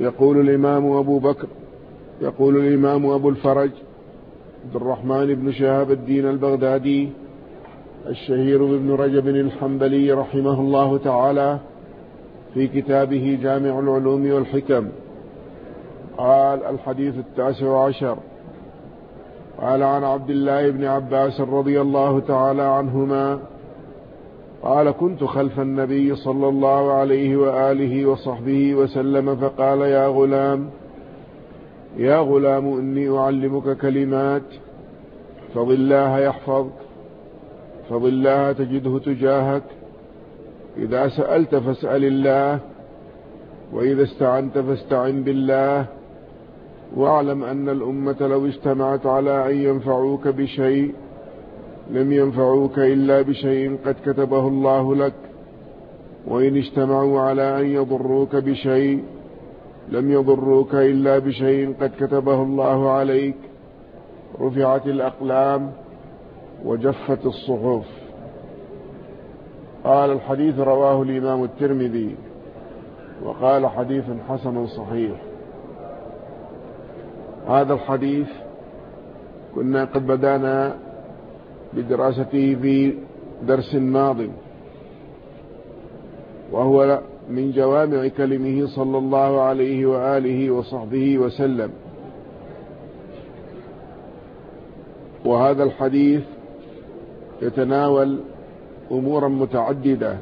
يقول الإمام أبو الفرج عبد الرحمن بن شهاب الدين البغدادي الشهير بابن رجب الحنبلي رحمه الله تعالى في كتابه جامع العلوم والحكم قال: الحديث 19 قال: عن عبد الله بن عباس رضي الله تعالى عنهما قال: كنت خلف النبي صلى الله عليه وآله وصحبه وسلم فقال: يا غلام إني أعلمك كلمات فضل الله يحفظك، فضل الله تجده تجاهك، إذا سألت فاسأل الله، وإذا استعنت فاستعن بالله، واعلم أن الأمة لو اجتمعت على أن ينفعوك بشيء لم ينفعوك إلا بشيء قد كتبه الله لك، وإن اجتمعوا على أن يضروك بشيء لم يضروك إلا بشيء قد كتبه الله عليك، رفعت الأقلام وجفت الصحف. قال: الحديث رواه الإمام الترمذي وقال: حديث حسن صحيح. هذا الحديث كنا قد بدأنا بدراسته في درس ماض، وهو من جوامع كلمه صلى الله عليه وآله وصحبه وسلم. وهذا الحديث يتناول أمورا متعددة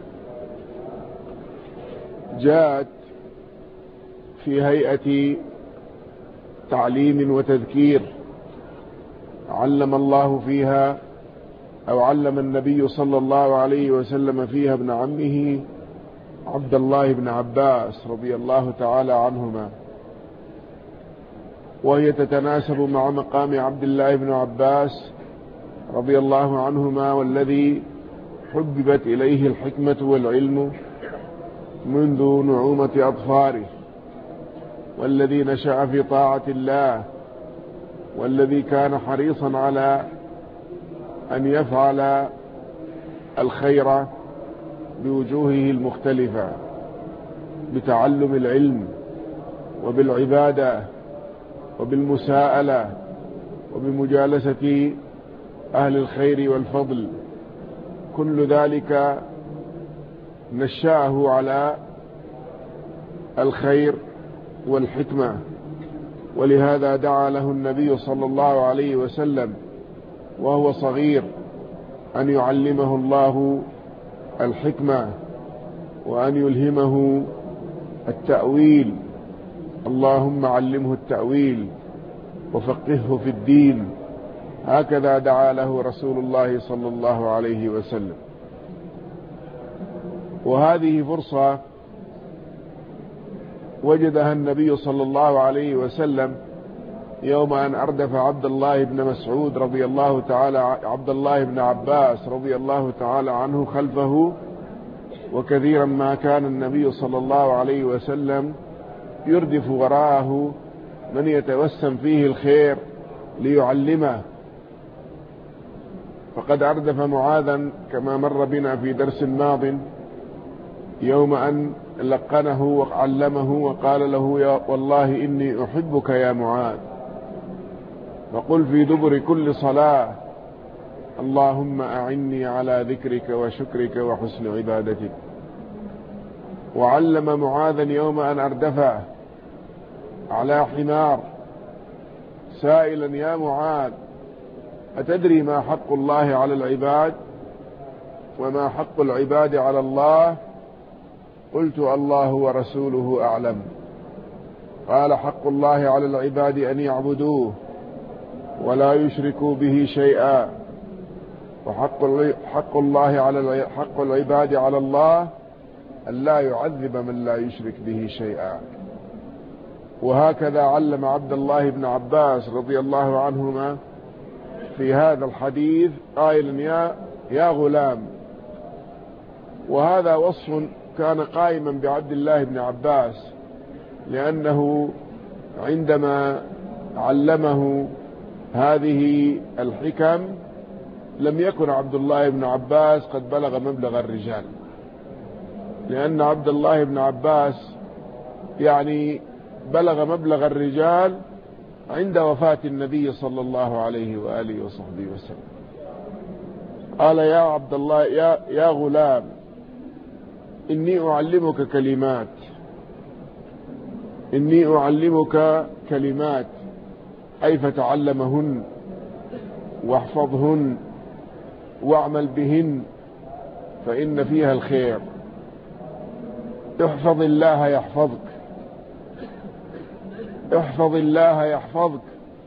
جاءت في هيئة تعليم وتذكير، علم الله فيها أو علم النبي صلى الله عليه وسلم فيها ابن عمه عبد الله بن عباس رضي الله تعالى عنهما، وهي تتناسب مع مقام عبد الله بن عباس رضي الله عنهما، والذي حببت إليه الحكمة والعلم منذ نعومة أظفاره، والذي نشأ في طاعة الله، والذي كان حريصا على أن يفعل الخير بوجوهه المختلفة، بتعلم العلم وبالعبادة وبالمساءلة وبمجالسة أهل الخير والفضل. كل ذلك نشأه على الخير والحكمة، ولهذا دعا له النبي صلى الله عليه وسلم وهو صغير أن يعلمه الله الحكمة وأن يلهمه التأويل. اللهم علمه التأويل وفقهه في الدين، هكذا دعا له رسول الله صلى الله عليه وسلم. وهذه فرصة وجدها النبي صلى الله عليه وسلم يوم أن أردف عبد الله بن مسعود رضي الله تعالى عبد الله بن عباس رضي الله تعالى عنه خلفه. وكثيرا ما كان النبي صلى الله عليه وسلم يردف وراءه من يتوسم فيه الخير ليعلمه، فقد أردف معاذا كما مر بنا في درس ماض يوم أن لقنه وعلمه وقال له: يا والله إني أحبك يا معاذ، فقل في دبر كل صلاة: اللهم أعني على ذكرك وشكرك وحسن عبادتك. وعلم معاذا يوم أن أردفه على حمار سائلا: يا معاذ، أتدري ما حق الله على العباد وما حق العباد على الله؟ قلت: الله ورسوله أعلم. قال: حق الله على العباد أن يعبدوه ولا يشركوا به شيئا، وحق الله على حق العباد على الله أن لا يعذب من لا يشرك به شيئا. وهكذا علم عبد الله بن عباس رضي الله عنهما في هذا الحديث قائلا: يا غلام. وهذا وصف كان قائما بعبد الله بن عباس، لأنه عندما علمه هذه الحكم لم يكن عبد الله بن عباس قد بلغ مبلغ الرجال، لأن عبد الله بن عباس يعني بلغ مبلغ الرجال عند وفاة النبي صلى الله عليه وآله وصحبه وسلم. قال يا عبد الله يا غلام إني أعلمك كلمات أي فتعلمهن واحفظهن واعمل بهن فإن فيها الخير. احفظ الله يحفظك، احفظ الله يحفظك.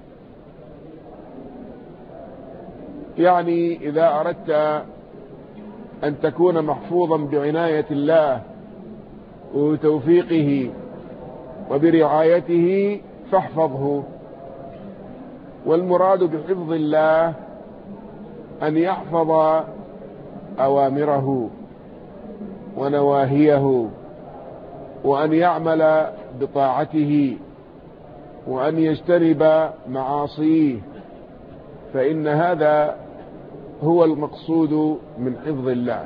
يعني إذا أردت أن تكون محفوظا بعناية الله وتوفيقه وبرعايته فاحفظه. والمراد بحفظ الله أن يحفظ أوامره ونواهيه، وأن يعمل بطاعته، وأن يجتنب معاصيه، فإن هذا هو المقصود من حفظ الله،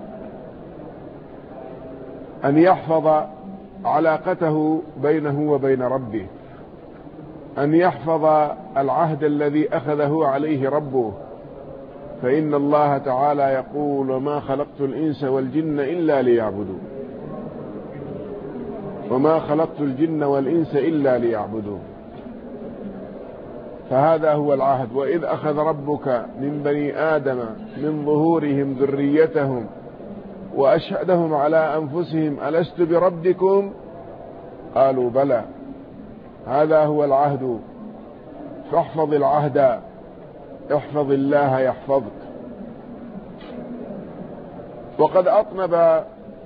أن يحفظ علاقته بينه وبين ربه، أن يحفظ العهد الذي أخذه عليه ربه، فإن الله تعالى يقول وما خلقت الإنس والجن إلا ليعبدون، وما خلقت الجن والإنس إلا ليعبدون. فهذا هو العهد. وإذ أخذ ربك من بني آدم من ظهورهم ذريتهم وأشهدهم على أنفسهم ألست بربكم قالوا بلى. هذا هو العهد، فاحفظ العهد، احفظ الله يحفظك. وقد أطنب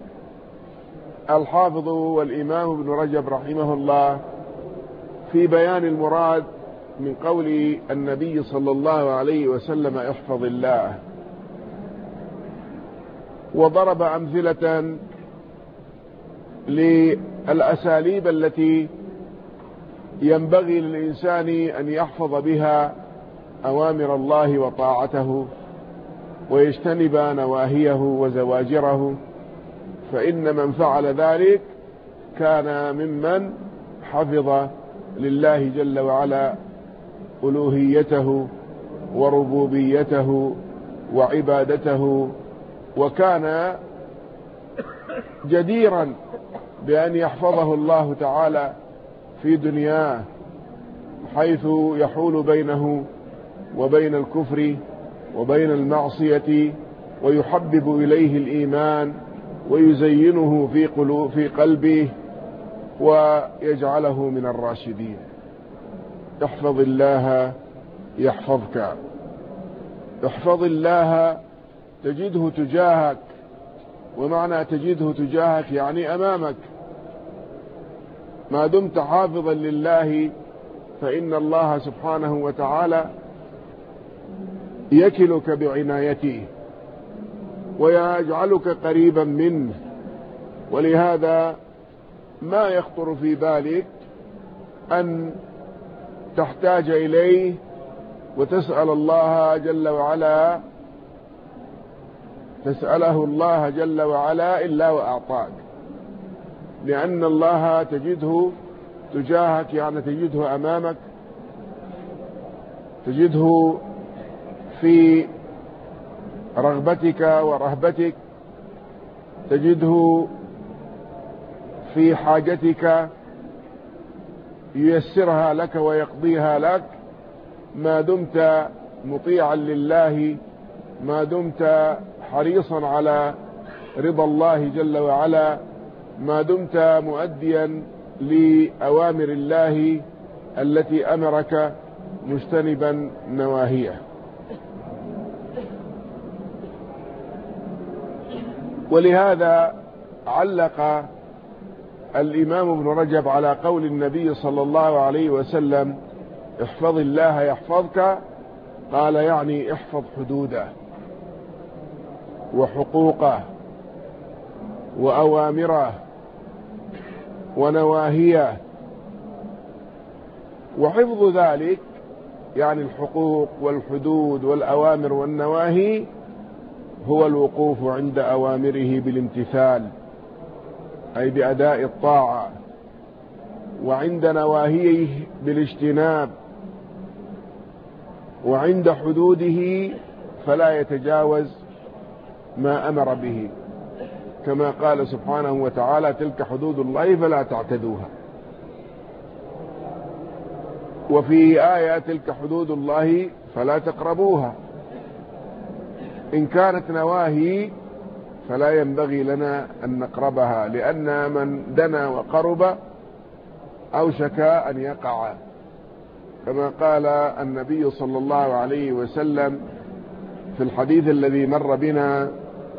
الحافظ والإمام ابن رجب رحمه الله في بيان المراد من قول النبي صلى الله عليه وسلم احفظ الله، وضرب أمثلة للأساليب التي ينبغي للإنسان أن يحفظ بها أوامر الله وطاعته ويجتنب نواهيه وزواجره، فإن من فعل ذلك كان ممن حفظ لله جل وعلا ألوهيته وربوبيته وعبادته، وكان جديرا بأن يحفظه الله تعالى في دنياه، حيث يحول بينه وبين الكفر وبين المعصية، ويحبب إليه الإيمان ويزينه في قلبه ويجعله من الراشدين. احفظ الله يحفظك، احفظ الله تجده تجاهك. ومعنى تجده تجاهك يعني أمامك. ما دمت حافظا لله فإن الله سبحانه وتعالى يكلك بعنايته ويجعلك قريبا منه، ولهذا ما يخطر في بالك أن تحتاج إليه وتسأل الله جل وعلا، تسأله الله جل وعلا إلا وأعطاك، لأن الله تجده تجاهك، يعني تجده أمامك، تجده في رغبتك ورهبتك، تجده في حاجتك ييسرها لك ويقضيها لك، ما دمت مطيعا لله، ما دمت حريصا على رضا الله جل وعلا، ما دمت مؤديا لأوامر الله التي أمرك مجتنبا نواهيه. ولهذا علق الإمام ابن رجب على قول النبي صلى الله عليه وسلم احفظ الله يحفظك، قال يعني احفظ حدوده وحقوقه وأوامره ونواهيه. وحفظ ذلك يعني الحقوق والحدود والأوامر والنواهي هو الوقوف عند أوامره بالامتثال، أي بأداء الطاعة، وعند نواهيه بالاجتناب، وعند حدوده فلا يتجاوز ما أمر به، كما قال سبحانه وتعالى: تلك حدود الله فلا تعتدوها. وفي آية: تلك حدود الله فلا تقربوها. إن كانت نواهي فلا ينبغي لنا أن نقربها، لأن من دنا وقرب أوشك أن يقع، كما قال النبي صلى الله عليه وسلم في الحديث الذي مر بنا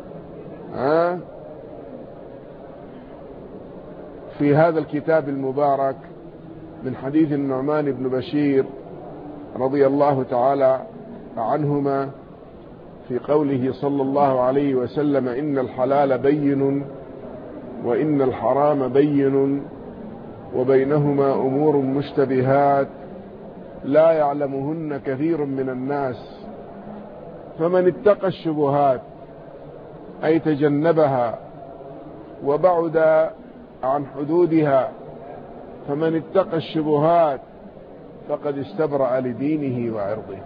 في هذا الكتاب المبارك من حديث النعمان بن بشير رضي الله تعالى عنهما، في قوله صلى الله عليه وسلم: إن الحلال بين وإن الحرام بين وبينهما أمور مشتبهات لا يعلمهن كثير من الناس، فمن اتقى الشبهات أي تجنبها وبعد عن حدودها، فمن اتقى الشبهات فقد استبرأ لدينه وعرضه.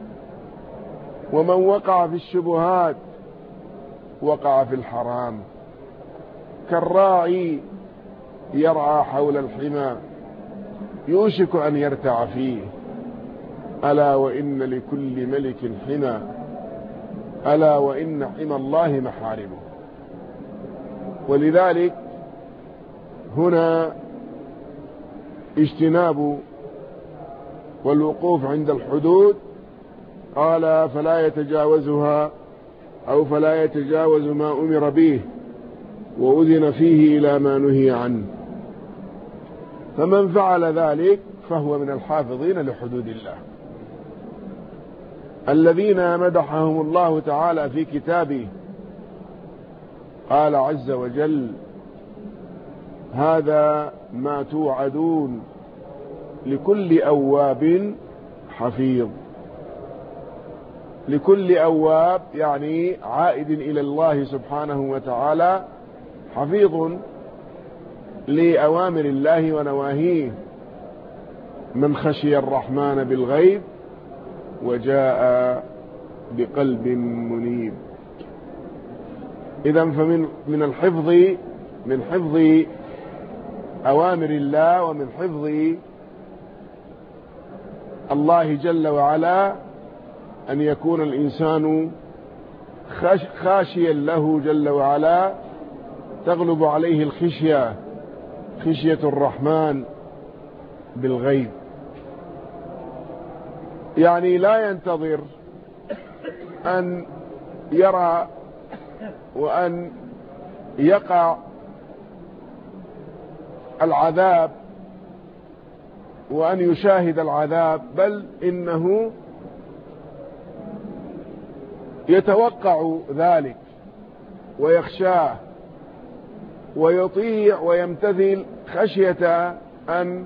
ومن وقع في الشبهات وقع في الحرام، كالراعي يرعى حول الحمى يوشك أن يرتع فيه، ألا وإن لكل ملك حمى، ألا وإن حمى الله محارمه. ولذلك هنا اجتناب والوقوف عند الحدود، قال: فلا يتجاوزها أو فلا يتجاوز ما أمر به وأذن فيه إلى ما نهي عنه. فمن فعل ذلك فهو من الحافظين لحدود الله، الذين مدحهم الله تعالى في كتابه. قال عز وجل: هذا ما توعدون لكل أواب حفيظ. لكل أواب يعني عائد إلى الله سبحانه وتعالى، حفيظ لأوامر الله ونواهيه، من خشي الرحمن بالغيب وجاء بقلب منيب. إذن فمن الحفظ، من حفظ أوامر الله ومن حفظ الله جل وعلا أن يكون الإنسان خاشيا له جل وعلا، تغلب عليه الخشية، خشية الرحمن بالغيب، يعني لا ينتظر أن يرى وأن يقع العذاب وأن يشاهد العذاب، بل إنه يتوقع ذلك ويخشاه ويطيع ويمتثل خشية أن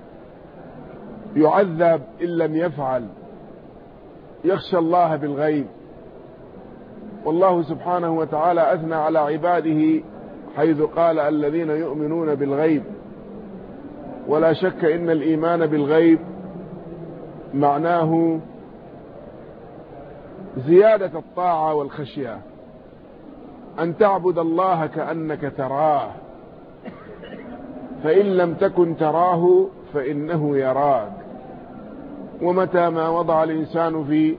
يعذب إن لم يفعل، يخشى الله بالغيب. والله سبحانه وتعالى أثنى على عباده حيث قال: الذين يؤمنون بالغيب. ولا شك إن الإيمان بالغيب معناه زيادة الطاعة والخشية، أن تعبد الله كأنك تراه، فإن لم تكن تراه فإنه يراك. ومتى ما وضع الإنسان في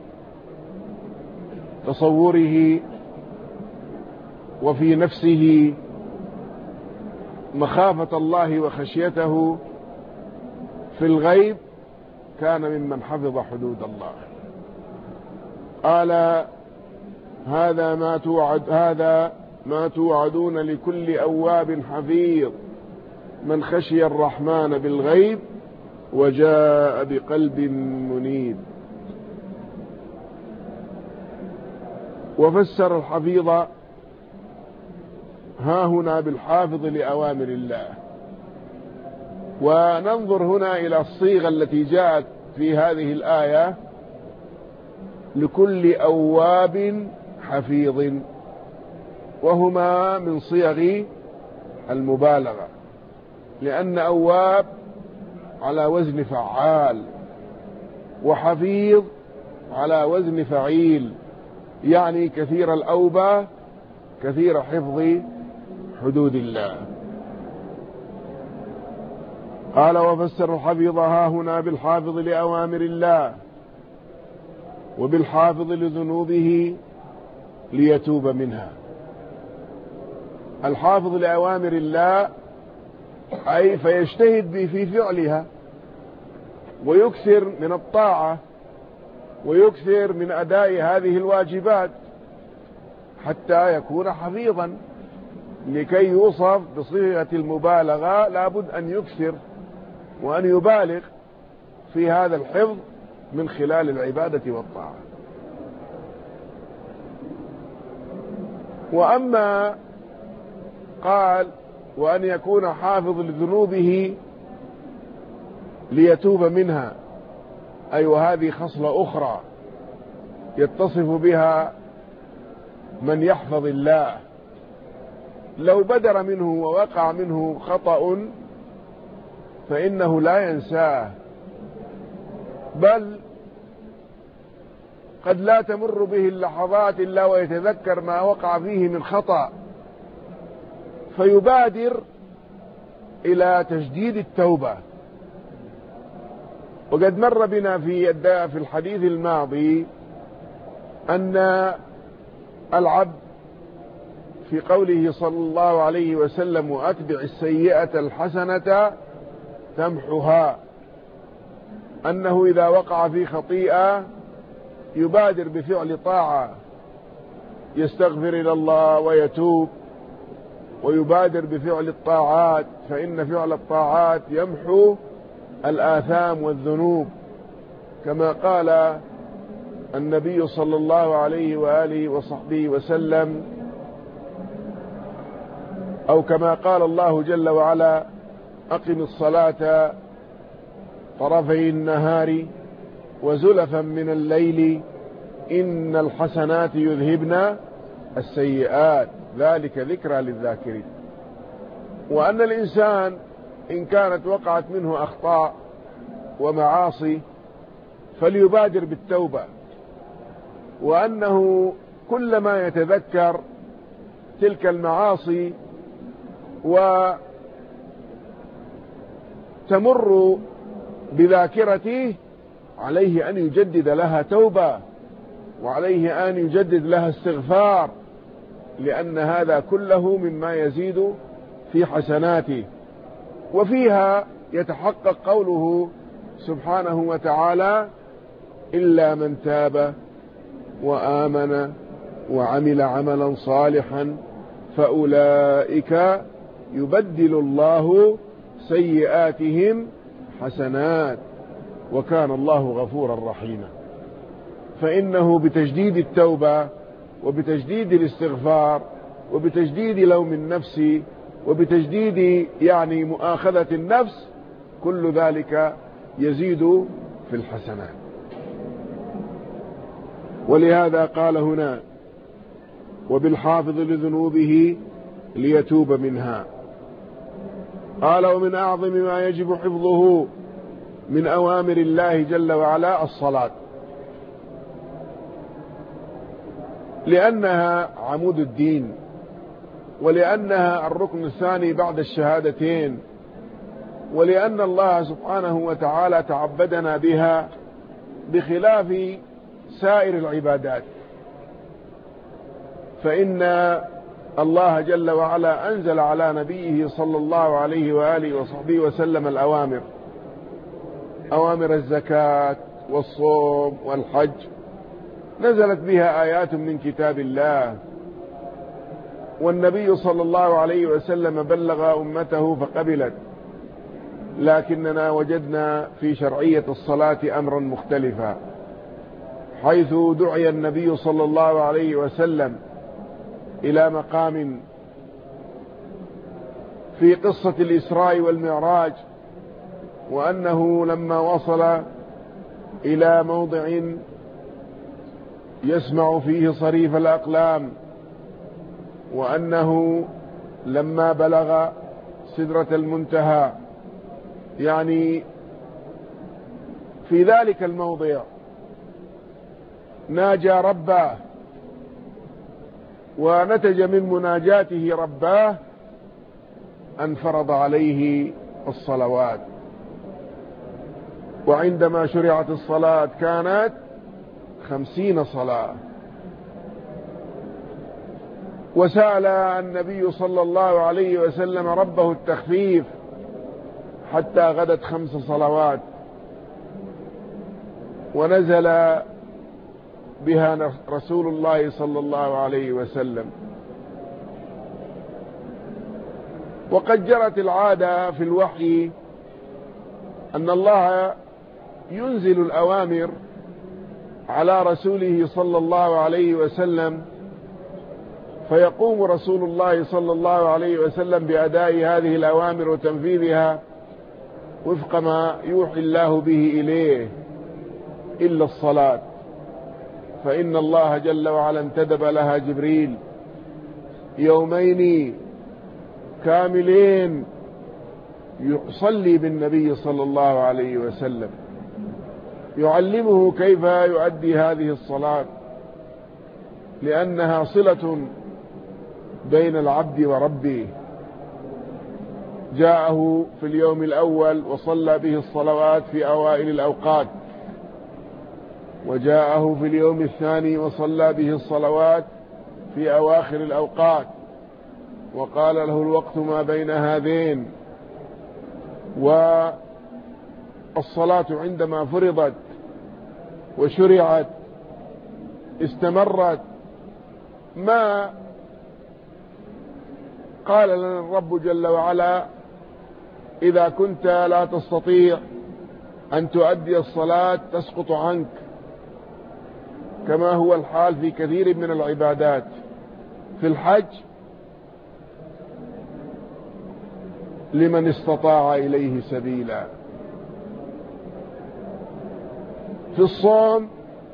تصوره وفي نفسه مخافة الله وخشيته في الغيب كان ممن حفظ حدود الله. قال: هذا ما توعدون لكل أواب حفيظ، من خشي الرحمن بالغيب وجاء بقلب منيب. وفسر الحفيظ ها هنا بالحافظ لأوامر الله. وننظر هنا إلى الصيغة التي جاءت في هذه الآية: لكل أواب حفيظ، وهما من صيغ المبالغة، لأن أواب على وزن فعال، وحفيظ على وزن فعيل، يعني كثير الأوبة كثير حفظ حدود الله. قال وفسر الحفيظ ها هنا بالحافظ لأوامر الله وبالحافظ لذنوبه ليتوب منها. الحافظ لأوامر الله أي فيجتهد في فعلها ويكثر من الطاعة ويكثر من أداء هذه الواجبات حتى يكون حفيظا. لكي يوصف بصيغة المبالغة لابد أن يكثر وأن يبالغ في هذا الحفظ من خلال العبادة والطاعة. وأما قال وأن يكون حافظ لذنوبه ليتوب منها، أي وهذه خصلة أخرى يتصف بها من يحفظ الله. لو بدر منه ووقع منه خطأ فإنه لا ينساه، بل قد لا تمر به اللحظات إلا ويتذكر ما وقع فيه من خطأ فيبادر إلى تجديد التوبة. وقد مر بنا في الحديث الماضي أن العبد في قوله صلى الله عليه وسلم وأتبع السيئة الحسنة تمحها، أنه إذا وقع في خطيئة يبادر بفعل طاعة، يستغفر إلى الله ويتوب، ويبادر بفعل الطاعات، فإن فعل الطاعات يمحو الآثام والذنوب، كما قال النبي صلى الله عليه وآله وصحبه وسلم، أو كما قال الله جل وعلا أقم الصلاة طرفي النهار وزلفا من الليل إن الحسنات يذهبن السيئات ذلك ذكرى للذاكرين. وأن الإنسان إن كانت وقعت منه أخطاء ومعاصي فليبادر بالتوبة، وأنه كلما يتذكر تلك المعاصي وتمر بذاكرته عليه أن يجدد لها توبة، وعليه أن يجدد لها استغفار، لأن هذا كله مما يزيد في حسناته. وفيها يتحقق قوله سبحانه وتعالى إلا من تاب وآمن وعمل عملا صالحا فأولئك يبدل الله سيئاتهم حسنات وكان الله غفورا رحيما. فإنه بتجديد التوبة وبتجديد الاستغفار وبتجديد لوم النفس وبتجديد يعني مؤاخذة النفس كل ذلك يزيد في الحسنات. ولهذا قال هنا وبالحافظ لذنوبه ليتوب منها. قال ومن أعظم ما يجب حفظه من أوامر الله جل وعلا الصلاة، لأنها عمود الدين، ولأنها الركن الثاني بعد الشهادتين، ولأن الله سبحانه وتعالى تعبدنا بها بخلاف سائر العبادات. فإن الله جل وعلا أنزل على نبيه صلى الله عليه وآله وصحبه وسلم الأوامر، أوامر الزكاة والصوم والحج، نزلت بها آيات من كتاب الله، والنبي صلى الله عليه وسلم بلغ أمته فقبلت. لكننا وجدنا في شرعية الصلاة أمرا مختلفا، حيث دعي النبي صلى الله عليه وسلم إلى مقام في قصة الإسراء والمعراج، وأنه لما وصل إلى موضع يسمع فيه صريف الأقلام، وأنه لما بلغ سدرة المنتهى يعني في ذلك الموضع ناجى رباه، ونتج من مناجاته رباه أن فرض عليه الصلوات. وعندما شرعت الصلاة كانت 50 صلاة. وسأل النبي صلى الله عليه وسلم ربه التخفيف حتى غدت 5 صلوات، ونزل بها رسول الله صلى الله عليه وسلم. وقد جرت العادة في الوحي أن الله ينزل الأوامر على رسوله صلى الله عليه وسلم، فيقوم رسول الله صلى الله عليه وسلم بأداء هذه الأوامر وتنفيذها وفق ما يوحي الله به إليه، إلا الصلاة، فإن الله جل وعلا انتدب لها جبريل يومين كاملين يصلي بالنبي صلى الله عليه وسلم، يعلمه كيف يؤدي هذه الصلاة، لأنها صلة بين العبد وربه. جاءه في اليوم الأول وصلى به الصلوات في أوائل الأوقات، وجاءه في اليوم الثاني وصلى به الصلوات في أواخر الأوقات، وقال له الوقت ما بين هذين. والصلاة عندما فرضت وشرعت استمرت، ما قال لنا الرب جل وعلا إذا كنت لا تستطيع أن تؤدي الصلاة تسقط عنك، كما هو الحال في كثير من العبادات. في الحج لمن استطاع إليه سبيلا، في الصوم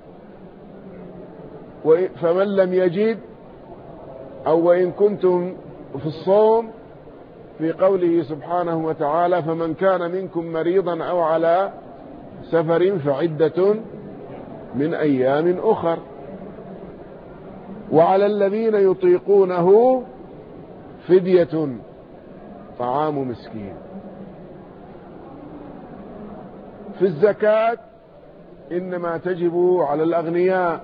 فمن لم يجد، أو وإن كنتم في الصوم في قوله سبحانه وتعالى فمن كان منكم مريضا أو على سفر فعدة من أيام أخر. وعلى الذين يطيقونه فدية طعام مسكين. في الزكاة إنما تجب على الأغنياء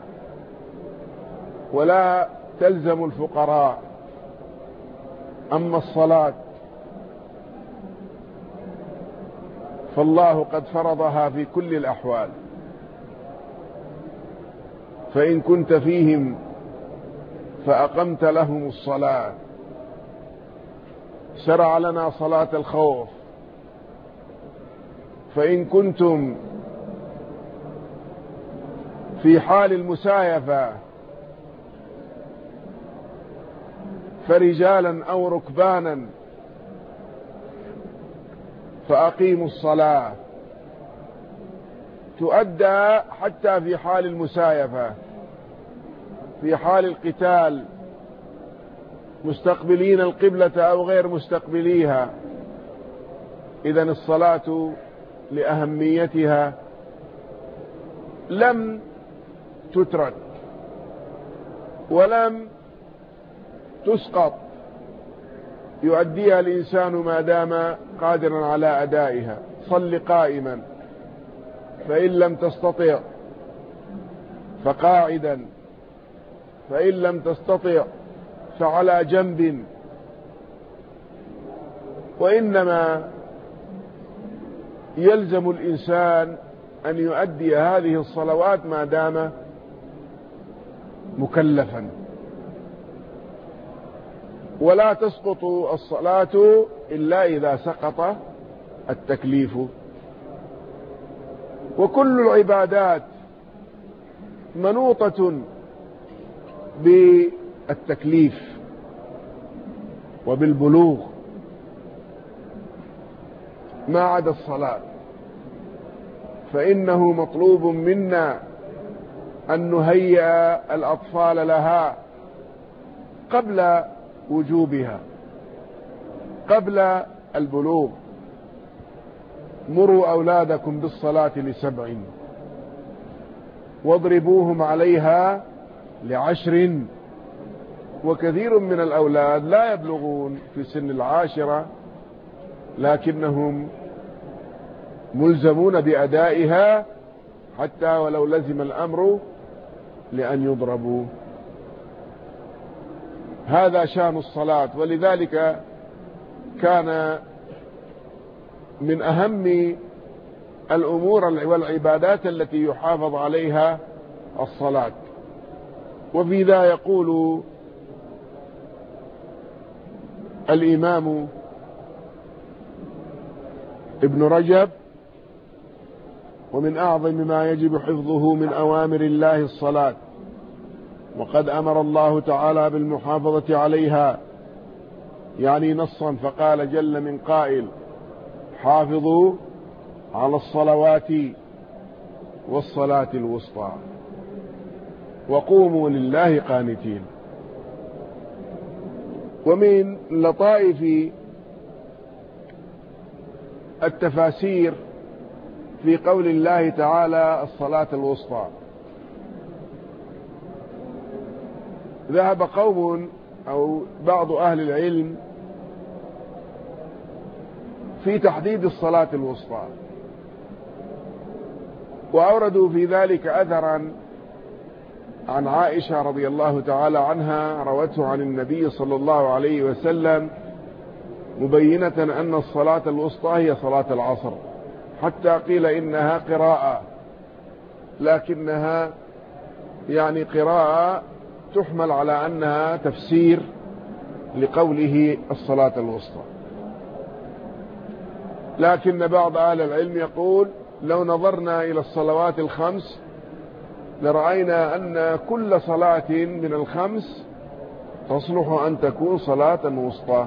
ولا تلزم الفقراء. أما الصلاة فالله قد فرضها في كل الأحوال، فإن كنت فيهم فأقمت لهم الصلاة. شرع لنا صلاة الخوف، فإن كنتم في حال المسايفة فرجالا أو ركبانا فأقيموا الصلاة. تؤدى حتى في حال المسايفة، في حال القتال، مستقبلين القبلة أو غير مستقبليها. إذن الصلاة لأهميتها لم تترك ولم تسقط، يؤديها الإنسان ما دام قادرا على أدائها. صل قائما، فإن لم تستطع فقاعدا، فإن لم تستطع فعلى جنب. وإنما يلزم الإنسان أن يؤدي هذه الصلوات ما دام مكلفا، ولا تسقط الصلاة إلا إذا سقط التكليف. وكل العبادات منوطة بالتكليف وبالبلوغ ما عدا الصلاة، فإنه مطلوب منا أن نهيئ الأطفال لها قبل وجوبها، قبل البلوغ. مروا أولادكم بالصلاة ل7 واضربوهم عليها ل10. وكثير من الأولاد لا يبلغون في سن 10 لكنهم ملزمون بأدائها حتى ولو لزم الأمر لأن يضربوا. هذا شأن الصلاة. ولذلك كان من أهم الأمور والعبادات التي يحافظ عليها الصلاة. وفي ذا يقول الإمام ابن رجب: ومن أعظم ما يجب حفظه من أوامر الله الصلاة، وقد أمر الله تعالى بالمحافظة عليها، يعني نصا، فقال جل من قائل: حافظوا على الصلوات والصلاة الوسطى وقوموا لله قانتين. ومن لطائف التفاسير في قول الله تعالى الصلاة الوسطى، ذهب قوم أو بعض أهل العلم في تحديد الصلاة الوسطى، وأوردوا في ذلك أثرا عن عائشة رضي الله تعالى عنها روته عن النبي صلى الله عليه وسلم مبينة أن الصلاة الوسطى هي صلاة العصر، حتى قيل إنها قراءة، لكنها يعني قراءة تحمل على أنها تفسير لقوله الصلاة الوسطى. لكن بعض أهل العلم يقول: لو نظرنا إلى الصلوات ال5 لرأينا أن كل صلاة من ال5 تصلح أن تكون صلاة وسطى.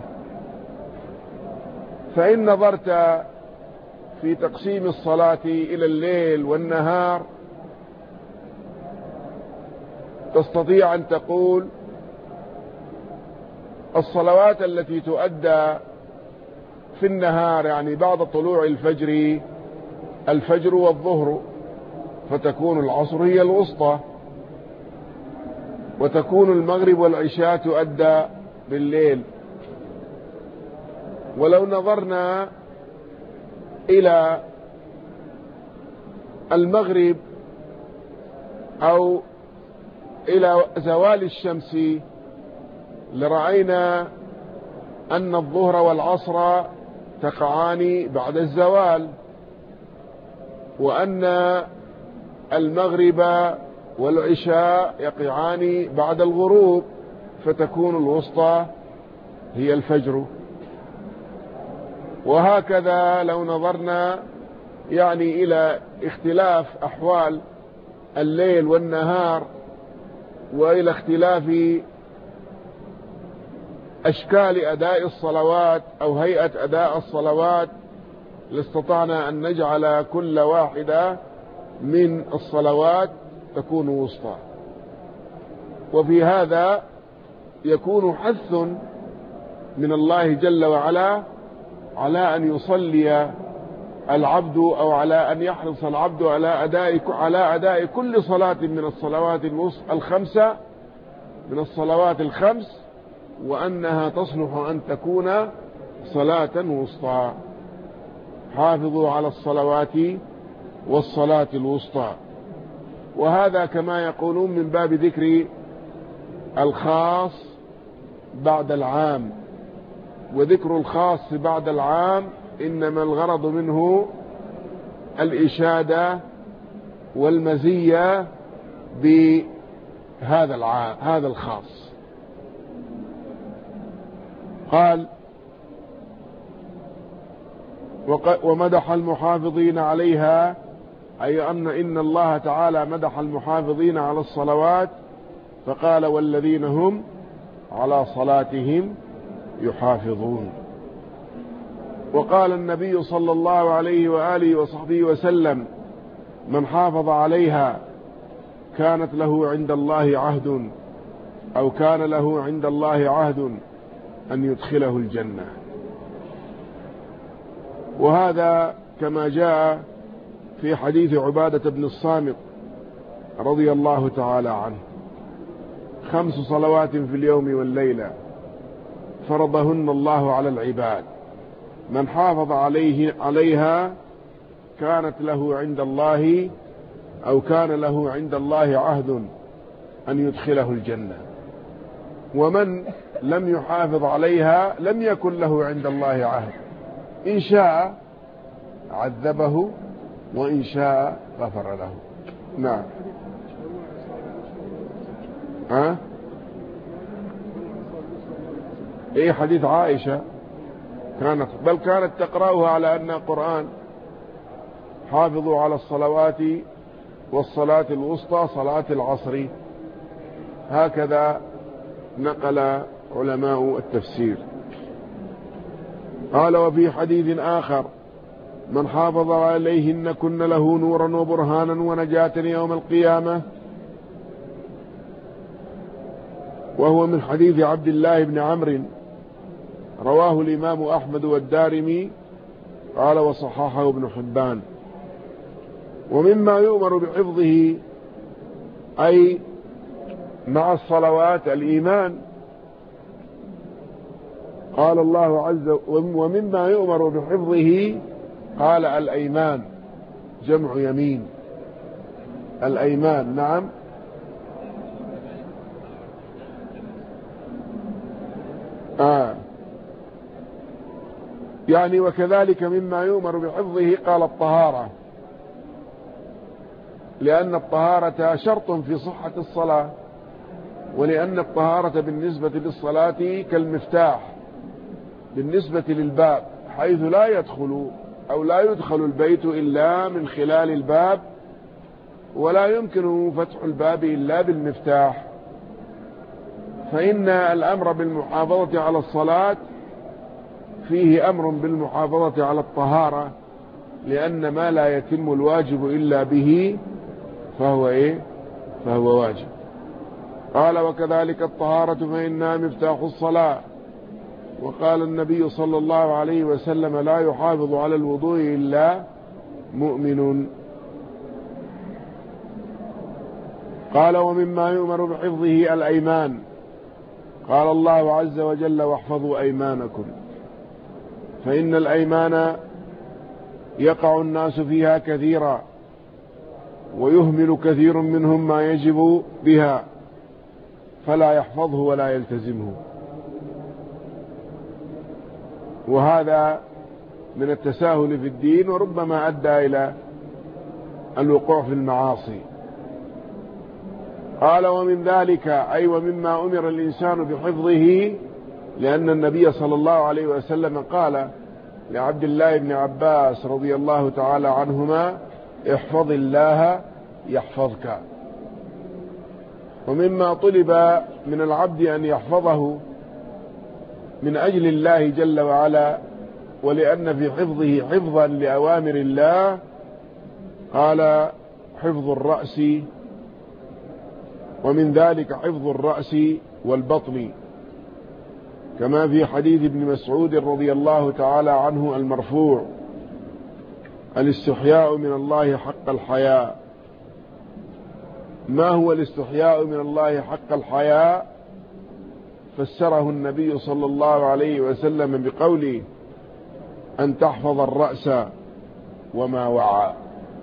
فإن نظرت في تقسيم الصلاة إلى الليل والنهار تستطيع أن تقول الصلوات التي تؤدى في النهار، يعني بعد طلوع الفجر والظهر، فتكون العصر هي الوسطى، وتكون المغرب والعشاء تؤدى بالليل. ولو نظرنا إلى المغرب أو إلى زوال الشمس لرأينا أن الظهر والعصر تقعان بعد الزوال، وأن المغرب والعشاء يقعان بعد الغروب، فتكون الوسطى هي الفجر. وهكذا لو نظرنا يعني إلى اختلاف أحوال الليل والنهار وإلى اختلاف أشكال أداء الصلوات أو هيئة أداء الصلوات لاستطعنا أن نجعل كل واحدة من الصلوات تكون وسطى. وفي هذا يكون حث من الله جل وعلا على أن يصلي العبد أو على أن يحرص العبد على أداء كل صلاة من الصلوات الخمسة من الصلوات ال5، وأنها تصلح أن تكون صلاة وسطى. حافظوا على الصلوات والصلاة الوسطى. وهذا كما يقولون من باب ذكر الخاص بعد العام، وذكر الخاص بعد العام إنما الغرض منه الإشادة والمزية بهذا العام هذا الخاص. قال: ومدح المحافظين عليها، أي إن الله تعالى مدح المحافظين على الصلوات، فقال: والذين هم على صلاتهم يحافظون. وقال النبي صلى الله عليه وآله وصحبه وسلم: من حافظ عليها كانت له عند الله عهد أو كان له عند الله عهد أن يدخله الجنة. وهذا كما جاء في حديث عبادة بن الصامت رضي الله تعالى عنه: 5 صلوات في اليوم والليلة فرضهن الله على العباد، من حافظ عليها كانت له عند الله أو كان له عند الله عهد أن يدخله الجنة، ومن لم يحافظ عليها لم يكن له عند الله عهد، إن شاء عذبه وإن شاء غفر له. نعم. إيه حديث عائشة بل كانت تقرأها على أنها قرآن: حافظوا على الصلوات والصلاة الوسطى صلاة العصر. هكذا نقل علماء التفسير. قال: وفي حديث آخر: من حافظ عليهن كن له نورا وبرهانا ونجاة يوم القيامة. وهو من حديث عبد الله بن عمرو، رواه الإمام أحمد والدارمي، قال: وصححه ابن حبان. ومما يؤمر بحفظه أي مع الصلوات الإيمان. قال الله عز وجل: ومما يؤمر بحفظه قال الأيمان، جمع يمين، الأيمان. نعم. يعني وكذلك مما يؤمر بحفظه قال الطهارة، لأن الطهارة شرط في صحة الصلاة، ولأن الطهارة بالنسبة للصلاة كالمفتاح بالنسبة للباب، حيث لا يدخل البيت إلا من خلال الباب، ولا يمكن فتح الباب إلا بالمفتاح. فإن الأمر بالمحافظة على الصلاة فيه أمر بالمحافظة على الطهارة، لأن ما لا يتم الواجب إلا به فهو واجب. قال: وكذلك الطهارة فإنها مفتاح الصلاة. وقال النبي صلى الله عليه وسلم: لا يحافظ على الوضوء إلا مؤمن. قال: ومما يؤمر بحفظه الأيمان. قال الله عز وجل: واحفظوا أيمانكم، فإن الأيمان يقع الناس فيها كثيرا، ويهمل كثير منهم ما يجب بها، فلا يحفظه ولا يلتزمه. وهذا من التساهل في الدين، وربما أدى إلى الوقوع في المعاصي. قال: ومن ذلك أي ومما أمر الإنسان بحفظه، لأن النبي صلى الله عليه وسلم قال لعبد الله بن عباس رضي الله تعالى عنهما: احفظ الله يحفظك. ومما طلب من العبد أن يحفظه من أجل الله جل وعلا، ولأن في حفظه حفظا لأوامر الله، قال: حفظ الرأس. ومن ذلك حفظ الرأس والبطن، كما في حديث ابن مسعود رضي الله تعالى عنه المرفوع: الاستحياء من الله حق الحياء. ما هو الاستحياء من الله حق الحياء؟ فسره النبي صلى الله عليه وسلم بقوله: أن تحفظ الرأس وما وعى،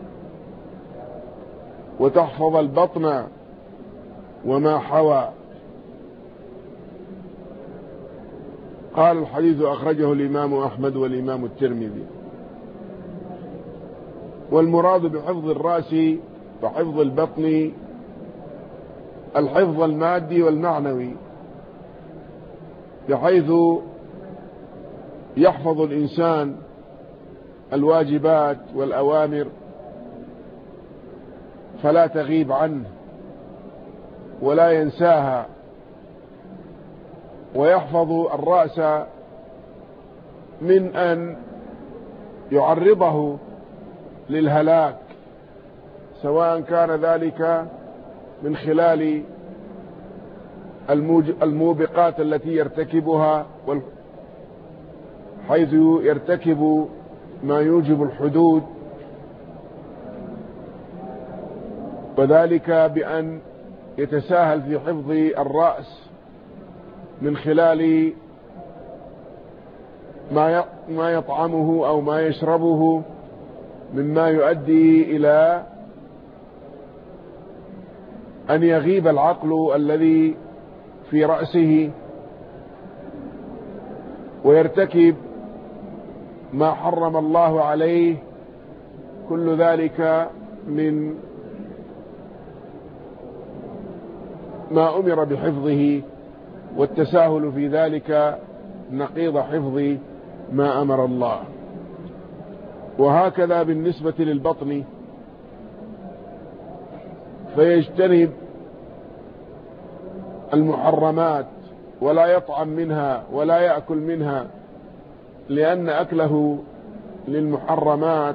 وتحفظ البطن وما حوى. قال: الحديث أخرجه الإمام أحمد والإمام الترمذي. والمراد بحفظ الرأس وحفظ البطن الحفظ المادي والمعنوي، بحيث يحفظ الإنسان الواجبات والأوامر فلا تغيب عنه ولا ينساها، ويحفظ الرأس من أن يعرضه للهلاك، سواء كان ذلك من خلال الموبقات التي يرتكبها، حيث يرتكب ما يوجب الحدود، وذلك بأن يتساهل في حفظ الرأس من خلال ما يطعمه أو ما يشربه مما يؤدي إلى أن يغيب العقل الذي في رأسه ويرتكب ما حرم الله عليه. كل ذلك من ما أمر بحفظه، والتساهل في ذلك نقيض حفظ ما أمر الله. وهكذا بالنسبة للبطن، فيجتنب المحرمات ولا يطعم منها ولا يأكل منها، لأن أكله للمحرمات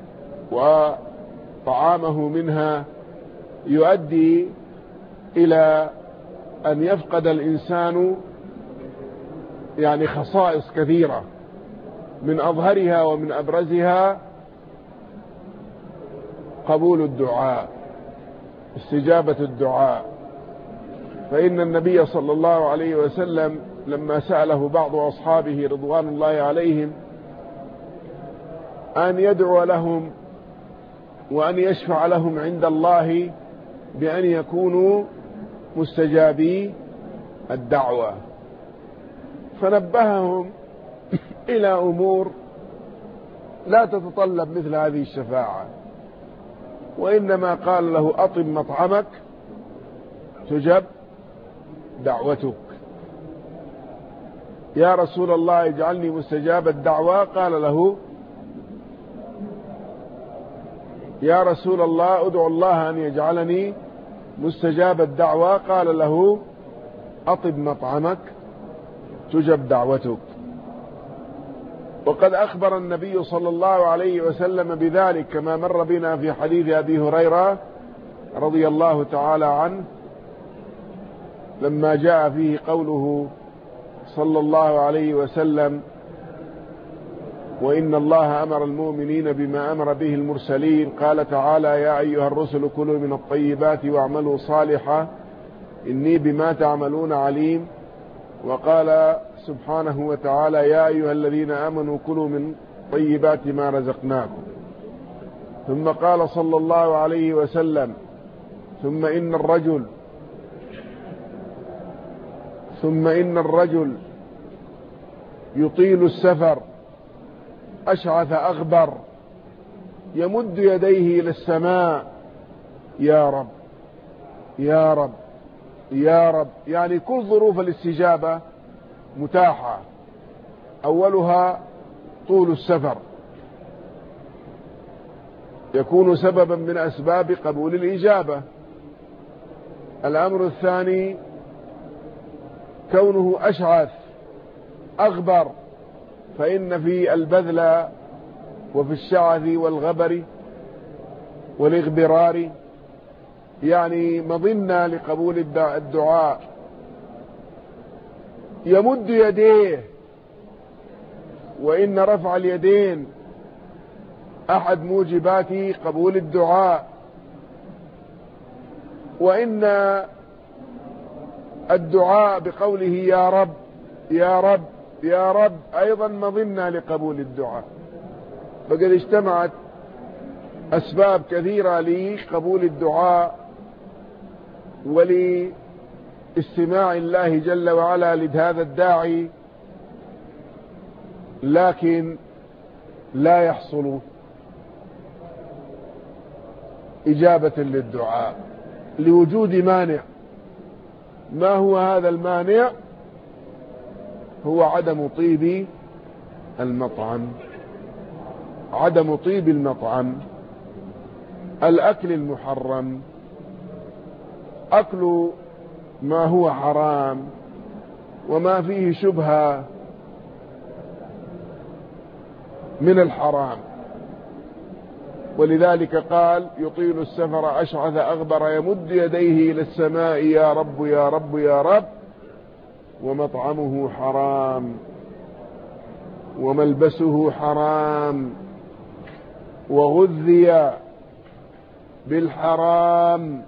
وطعامه منها يؤدي إلى أن يفقد الإنسان يعني خصائص كثيرة، من أظهرها ومن أبرزها قبول الدعاء، استجابة الدعاء. فإن النبي صلى الله عليه وسلم لما سأله بعض أصحابه رضوان الله عليهم أن يدعو لهم وأن يشفع لهم عند الله بأن يكونوا مستجابي الدعوة، فنبههم إلى أمور لا تتطلب مثل هذه الشفاعة، وإنما قال له أطب مطعمك تجب دعوتك. يا رسول الله اجعلني مستجاب الدعوة، قال له يا رسول الله ادعو الله أن يجعلني مستجاب الدعوة، قال له أطب مطعمك تجب دعوتك. وقد أخبر النبي صلى الله عليه وسلم بذلك كما مر بنا في حديث أبي هريرة رضي الله تعالى عنه، لما جاء فيه قوله صلى الله عليه وسلم وإن الله أمر المؤمنين بما أمر به المرسلين، قال تعالى يا أيها الرسل كلوا من الطيبات واعملوا صالحا إني بما تعملون عليم. وقال سبحانه وتعالى يا أيها الذين آمنوا كلوا من طيبات ما رزقناكم. ثم قال صلى الله عليه وسلم ثم إن الرجل يطيل السفر أشعث أغبر يمد يديه إلى السماء يا رب يا رب يا رب، يعني كل ظروف الاستجابة متاحة، أولها طول السفر يكون سببا من أسباب قبول الإجابة. الأمر الثاني كونه أشعث أغبر، فإن في البذل وفي الشعث والغبر والإغبرار يعني مظنة لقبول الدعاء. يمد يديه، وإن رفع اليدين أحد موجبات قبول الدعاء، وإن الدعاء بقوله يا رب يا رب يا رب أيضا مظنة لقبول الدعاء. فقد اجتمعت أسباب كثيرة لقبول الدعاء ولاستماع الله جل وعلا لهذا الداعي، لكن لا يحصل إجابة للدعاء لوجود مانع. ما هو هذا المانع؟ هو عدم طيب المطعم، عدم طيب المطعم، الأكل المحرم، أكل ما هو حرام وما فيه شبهة من الحرام. ولذلك قال يطيل السفر أشعث أغبر يمد يديه إلى السماء يا رب يا رب يا رب، ومطعمه حرام وملبسه حرام وغذي بالحرام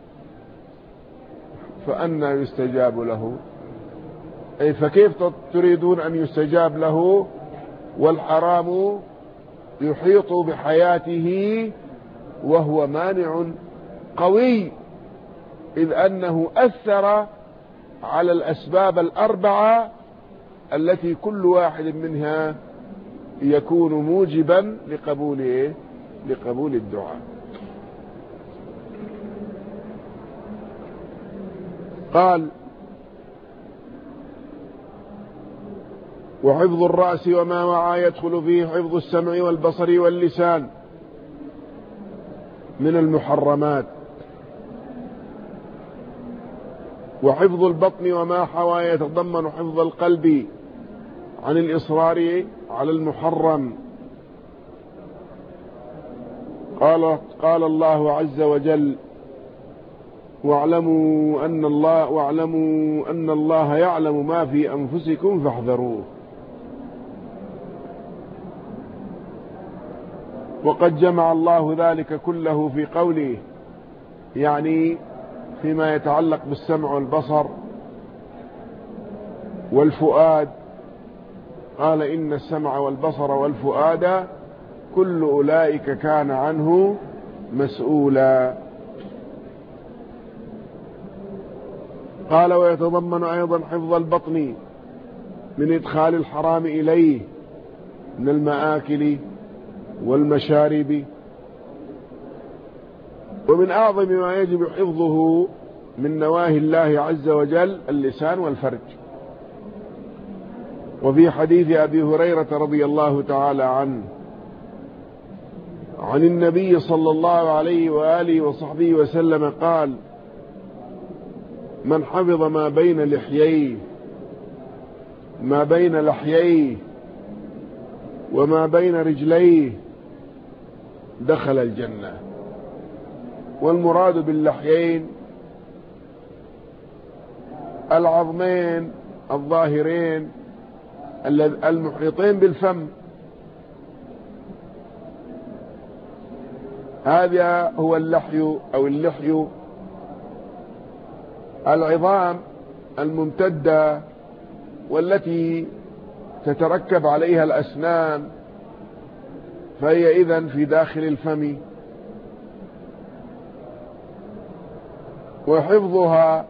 فأنى يستجاب له؟ أي فكيف تريدون أن يستجاب له والحرام يحيط بحياته وهو مانع قوي، إذ أنه أثر على الأسباب الأربعة التي كل واحد منها يكون موجبا لقبول الدعاء. قال: وحفظ الرأس وما وعى يدخل فيه حفظ السمع والبصر واللسان من المحرمات، وحفظ البطن وما حوى يتضمن حفظ القلب عن الإصرار على المحرم. قال الله عز وجل: واعلموا أن الله يعلم ما في أنفسكم فاحذروه. وقد جمع الله ذلك كله في قوله، يعني فيما يتعلق بالسمع والبصر والفؤاد، قال: إن السمع والبصر والفؤاد كل أولئك كان عنه مسؤولا. قال: ويتضمن أيضا حفظ البطن من إدخال الحرام إليه من المآكل والمشارب. ومن أعظم ما يجب حفظه من نواهي الله عز وجل اللسان والفرج. وفي حديث أبي هريرة رضي الله تعالى عنه عن النبي صلى الله عليه وآله وصحبه وسلم قال: من حفظ ما بين لحييه وما بين رجليه دخل الجنة. والمراد باللحيين العظمين الظاهرين المحيطين بالفم، هذا هو اللحي أو اللحي. العظام الممتدة والتي تتركب عليها الأسنان فهي إذن في داخل الفم، وحفظها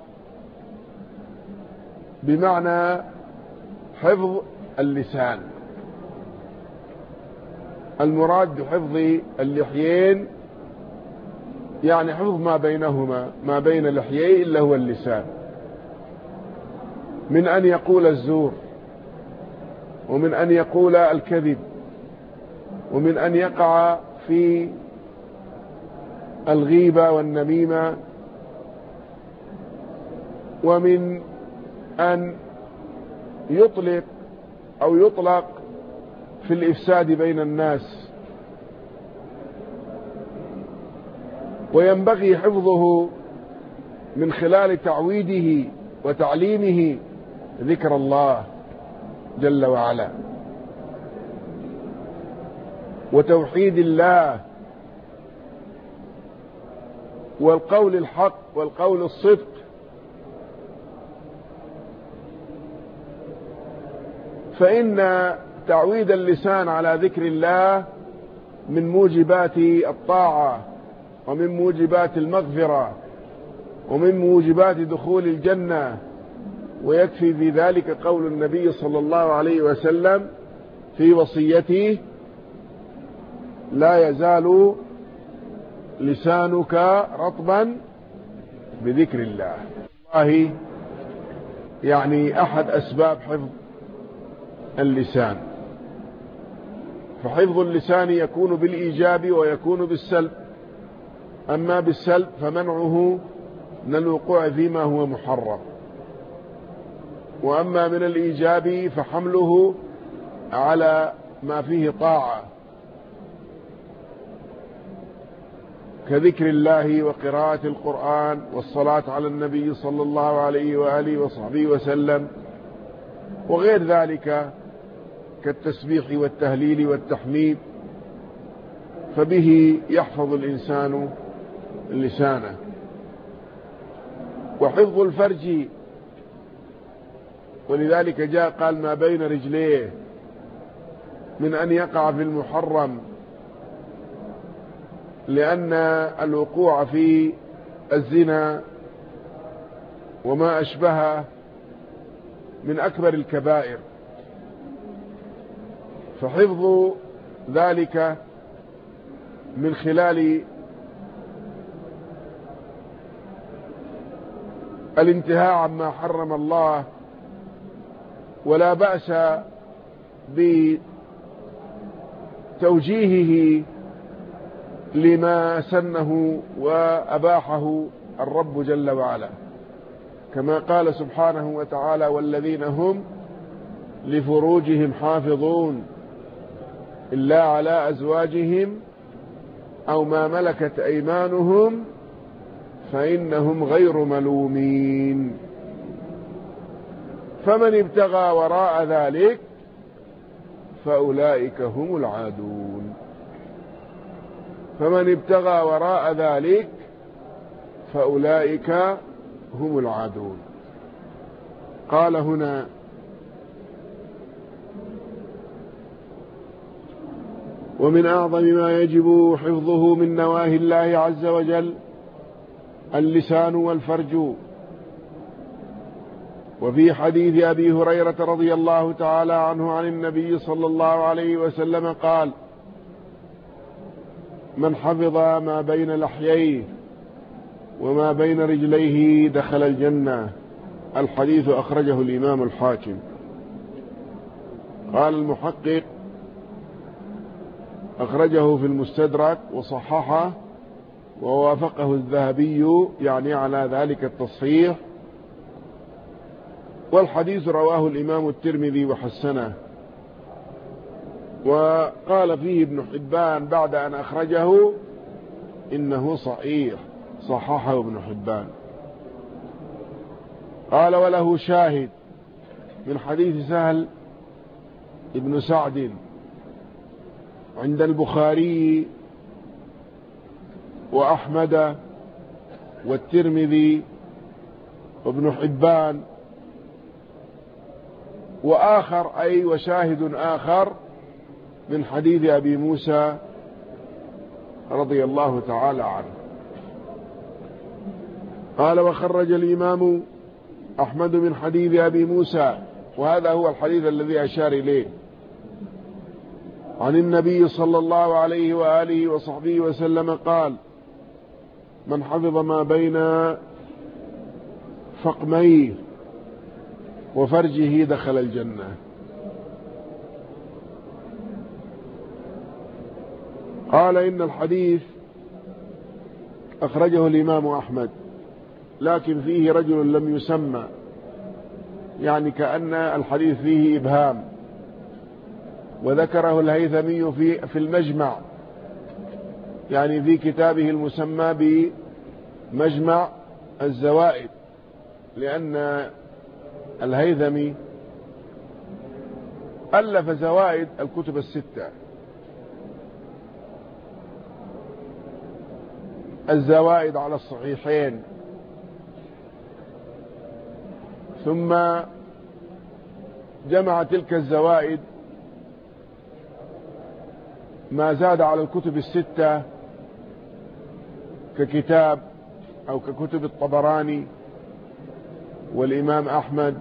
بمعنى حفظ اللسان. المراد بحفظ اللحيين يعني حفظ ما بينهما، ما بين لحييه إلا هو اللسان، من أن يقول الزور، ومن أن يقول الكذب، ومن أن يقع في الغيبة والنميمة، ومن أن يطلق في الإفساد بين الناس. وينبغي حفظه من خلال تعويده وتعليمه ذكر الله جل وعلا، وتوحيد الله، والقول الحق والقول الصدق. فإن تعويد اللسان على ذكر الله من موجبات الطاعة، ومن موجبات المغفرة، ومن موجبات دخول الجنة. ويكفي في ذلك قول النبي صلى الله عليه وسلم في وصيته: لا يزال لسانك رطبا بذكر الله. الله يعني أحد أسباب حفظ اللسان. فحفظ اللسان يكون بالإيجاب ويكون بالسلب. أما بالسلب فمنعه من الوقوع فيما هو محرم، وأما من الإيجاب فحمله على ما فيه طاعة كذكر الله وقراءة القرآن والصلاة على النبي صلى الله عليه وآله وصحبه وسلم، وغير ذلك كالتسبيح والتهليل والتحميد. فبه يحفظ الإنسان لسانه. وحفظ الفرج، ولذلك جاء قال ما بين رجليه، من أن يقع في المحرم، لأن الوقوع في الزنا وما أشبهه من أكبر الكبائر، فحفظ ذلك من خلال الانتهاء عما حرم الله، ولا بأس بتوجيهه لما سنه وأباحه الرب جل وعلا، كما قال سبحانه وتعالى والذين هم لفروجهم حافظون إلا على أزواجهم أو ما ملكت أيمانهم فإنهم غير ملومين. فمن ابتغى وراء ذلك فأولئك هم العادون. فمن ابتغى وراء ذلك فأولئك هم العادون. قال هنا ومن أعظم ما يجب حفظه من نواهي الله عز وجل اللسان والفرج. وفي حديث أبي هريرة رضي الله تعالى عنه عن النبي صلى الله عليه وسلم قال من حفظ ما بين لحييه وما بين رجليه دخل الجنة. الحديث أخرجه الإمام الحاكم. قال المحقق أخرجه في المستدرك وصححه ووافقه الذهبي يعني على ذلك التصحيح، والحديث رواه الإمام الترمذي وحسنه، وقال فيه ابن حبان بعد أن أخرجه إنه صحيح، صححه ابن حبان. قال وله شاهد من حديث سهل ابن سعد عند البخاري وأحمد والترمذي وابن حبان، وآخر أي وشاهد آخر من حديث أبي موسى رضي الله تعالى عنه. قال وخرج الإمام أحمد من حديث أبي موسى، وهذا هو الحديث الذي أشار إليه، عن النبي صلى الله عليه وآله وصحبه وسلم قال من حفظ ما بين فقميه وفرجه دخل الجنة. قال إن الحديث أخرجه الإمام أحمد، لكن فيه رجل لم يسمى، يعني كأن الحديث فيه إبهام، وذكره الهيثمي في المجمع، يعني في كتابه المسمى بمجمع الزوائد، لأن الهيثمي ألف زوائد الكتب الستة، الزوائد على الصحيحين، ثم جمع تلك الزوائد ما زاد على الكتب الستة ككتاب أو ككتب الطبراني والإمام أحمد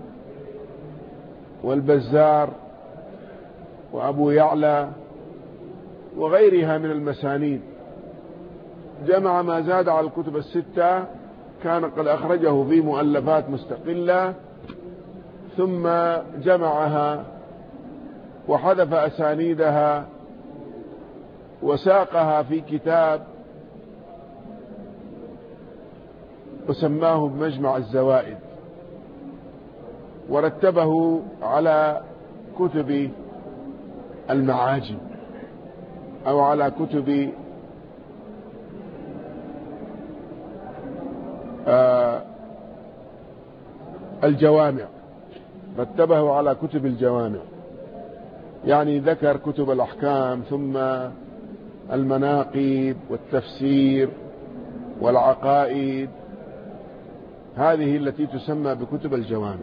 والبزار وأبو يعلى وغيرها من المسانيد. جمع ما زاد على الكتب الستة، كان قد أخرجه في مؤلفات مستقلة، ثم جمعها وحذف أسانيدها وساقها في كتاب وسماه بمجمع الزوائد، ورتبه على كتب المعاجم أو على كتب الجوامع، رتبه على كتب الجوامع، يعني ذكر كتب الأحكام ثم المناقب والتفسير والعقائد، هذه التي تسمى بكتب الجوامع.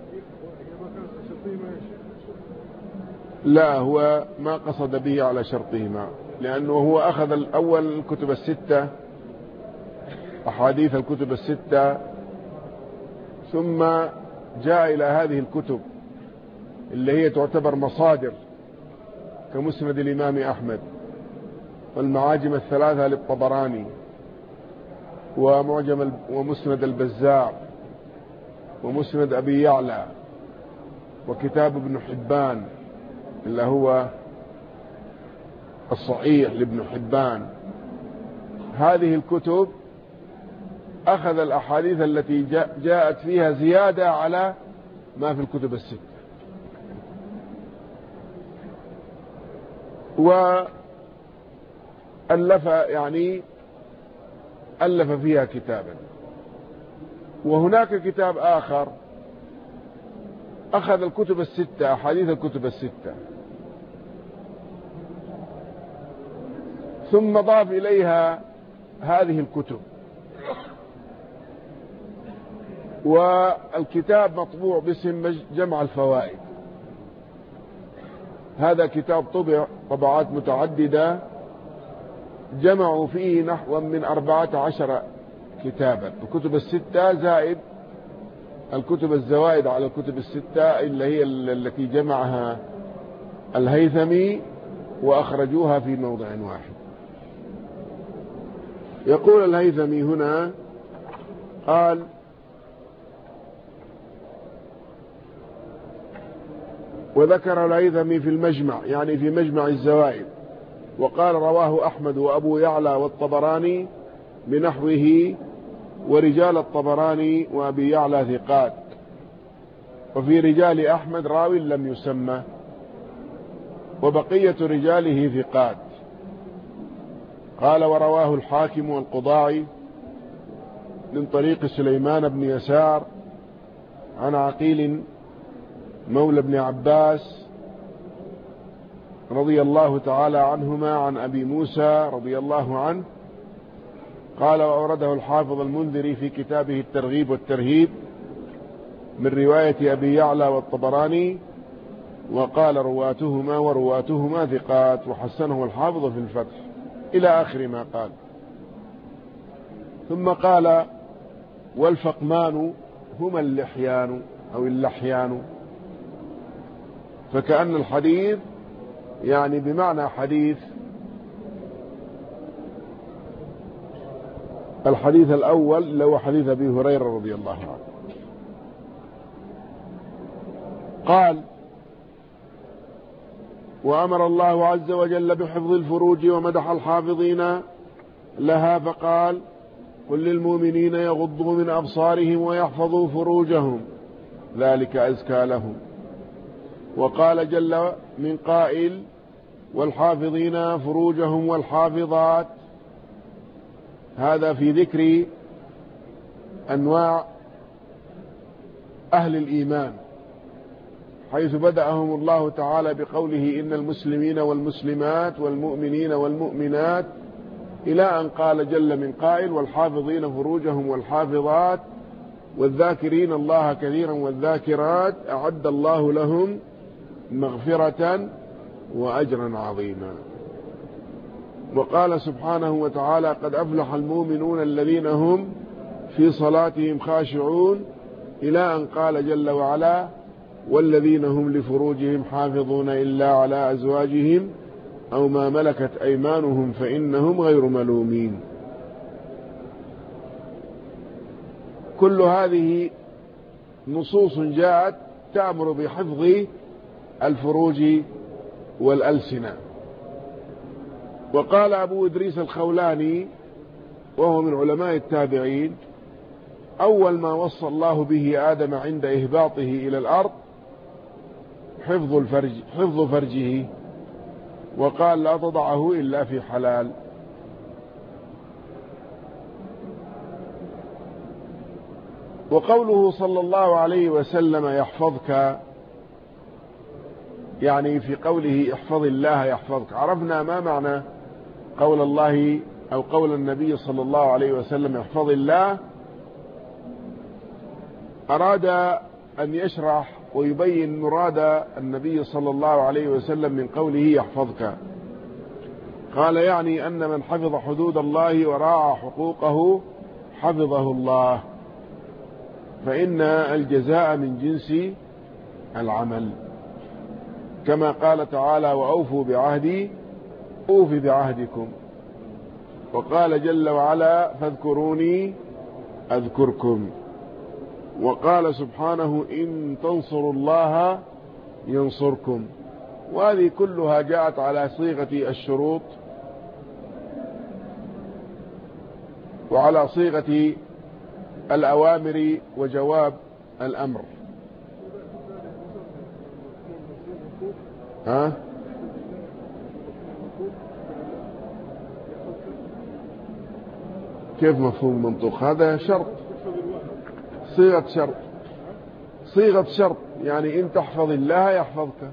لا، هو ما قصد به على شرطهما، لأنه هو أخذ الأول الكتب الستة، أحاديث الكتب الستة، ثم جاء إلى هذه الكتب اللي هي تعتبر مصادر كمسند الإمام أحمد، والمعاجم الثلاثة للطبراني، ومسند البزار، ومسند أبي يعلى، وكتاب ابن حبان اللي هو الصحيح لابن حبان. هذه الكتب أخذ الأحاديث التي جاءت فيها زيادة على ما في الكتب الستة، وألف يعني ألف فيها كتابا. وهناك كتاب آخر أخذ الكتب الستة، أحاديث الكتب الستة، ثم ضاف إليها هذه الكتب، والكتاب مطبوع باسم جمع الفوائد. هذا كتاب طبع طبعات متعددة، جمعوا فيه نحو من 14 كتابا، الكتب الستة زائد الكتب الزوائد على الكتب الستة اللي هي التي جمعها الهيثمي وأخرجوها في موضع واحد. يقول الهيثمي هنا، قال: وذكر الهيثمي في المجمع، يعني في مجمع الزوائد، وقال: رواه أحمد وأبو يعلى والطبراني بنحوه، ورجال الطبراني وأبي يعلى ثقات، وفي رجال أحمد راوي لم يسمى، وبقية رجاله ثقات. قال: ورواه الحاكم والقضاعي من طريق سليمان بن يسار عن عقيل مولى بن عباس رضي الله تعالى عنهما عن أبي موسى رضي الله عنه قال: وأورده الحافظ المنذري في كتابه الترغيب والترهيب من رواية أبي يعلى والطبراني، وقال: رواتهما ثقات، وحسنه الحافظ في الفتح، إلى آخر ما قال. ثم قال: والفقمان هما اللحيان أو اللحيان، فكأن الحديث يعني بمعنى حديث الحديث الأول اللي هو حديث أبي هريرة رضي الله عنه. قال: وأمر الله عز وجل بحفظ الفروج ومدح الحافظين لها، فقال: قل للمؤمنين يغضوا من أبصارهم ويحفظوا فروجهم ذلك أزكى لهم. وقال جل من قائل: والحافظين فروجهم والحافظات. هذا في ذكر أنواع أهل الإيمان، حيث بدأهم الله تعالى بقوله: إن المسلمين والمسلمات والمؤمنين والمؤمنات، إلى أن قال جل من قائل: والحافظين فروجهم والحافظات والذاكرين الله كثيرا والذاكرات أعد الله لهم مغفرة وأجرا عظيما. وقال سبحانه وتعالى: قد أفلح المؤمنون الذين هم في صلاتهم خاشعون، إلى أن قال جل وعلا: والذين هم لفروجهم حافظون إلا على أزواجهم أو ما ملكت أيمانهم فإنهم غير ملومين. كل هذه نصوص جاءت تأمر بحفظ الفروج والألسنة. وقال أبو إدريس الخولاني وهو من علماء التابعين: أول ما وصى الله به آدم عند إهباطه إلى الأرض حفظ فرجه، وقال: لا تضعه إلا في حلال. وقوله صلى الله عليه وسلم يحفظك، يعني في قوله احفظ الله يحفظك، عرفنا ما معنى قول الله أو قول النبي صلى الله عليه وسلم احفظ الله، أراد أن يشرح ويبين مراد النبي صلى الله عليه وسلم من قوله يحفظك. قال يعني أن من حفظ حدود الله وراعى حقوقه حفظه الله، فإن الجزاء من جنس العمل، كما قال تعالى وأوفوا بعهدي أوف بعهدكم. وقال جل وعلا فاذكروني أذكركم. وقال سبحانه إن تنصروا الله ينصركم. وهذه كلها جاءت على صيغة الشروط وعلى صيغة الأوامر وجواب الأمر. ها؟ كيف مفهوم منطوق؟ هذا شرط، صيغة شرط، صيغة شرط، يعني إن تحفظ الله يحفظك.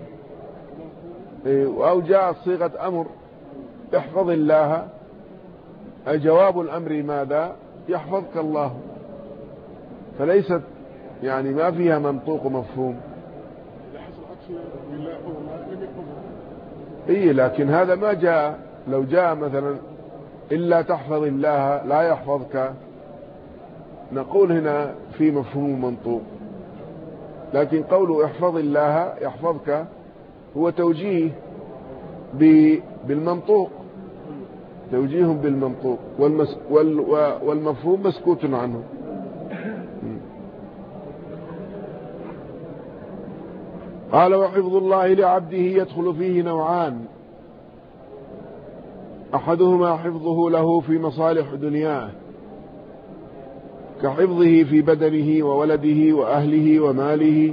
أو جاءت صيغة أمر احفظ الله، جواب الأمر ماذا؟ يحفظك الله. فليست يعني ما فيها منطوق ومفهوم. لكن هذا ما جاء. لو جاء مثلا إلا تحفظ الله لا يحفظك، نقول هنا في مفهوم منطوق. لكن قوله احفظ الله يحفظك هو توجيه بالمنطوق، توجيه بالمنطوق، والمفهوم مسكوت عنه. قال وحفظ الله لعبده يدخل فيه نوعان: أحدهما حفظه له في مصالح دنياه كحفظه في بدنه وولده وأهله وماله،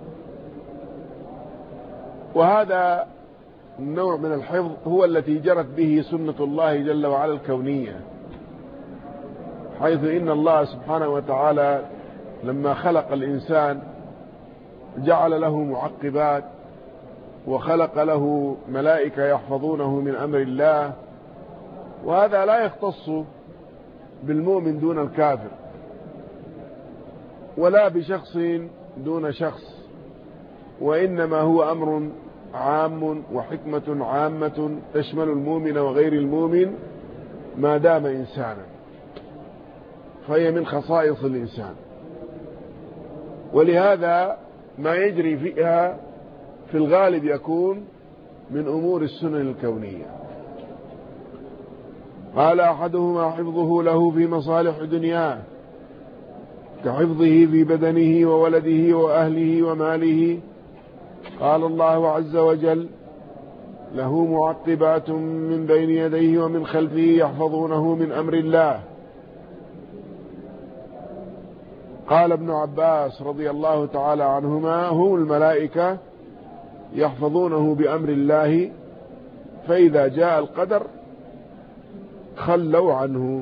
وهذا النوع من الحفظ هو التي جرت به سنة الله جل وعلا الكونية، حيث إن الله سبحانه وتعالى لما خلق الإنسان جعل له معقبات، وخلق له ملائكة يحفظونه من أمر الله. وهذا لا يختص بالمؤمن دون الكافر، ولا بشخص دون شخص، وإنما هو أمر عام وحكمة عامة تشمل المؤمن وغير المؤمن ما دام إنسانا، فهي من خصائص الإنسان. ولهذا ما يجري فيها في الغالب يكون من أمور السنن الكونية. قال أحدهما حفظه له في مصالح دنياه كحفظه في بدنه وولده وأهله وماله. قال الله عز وجل له معقبات من بين يديه ومن خلفه يحفظونه من أمر الله. قال ابن عباس رضي الله تعالى عنهما هم الملائكة يحفظونه بأمر الله، فإذا جاء القدر خلوا عنه.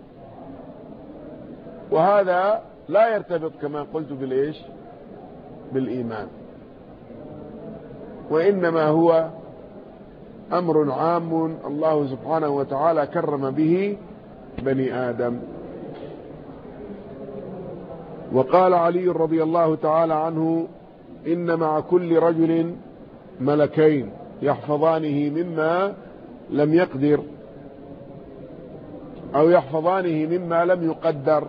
وهذا لا يرتبط كما قلت بالإيش؟ بالإيمان، وإنما هو أمر عام الله سبحانه وتعالى كرم به بني آدم. وقال علي رضي الله تعالى عنه إن مع كل رجل ملكين يحفظانه مما لم يقدر، أو يحفظانه مما لم يقدر.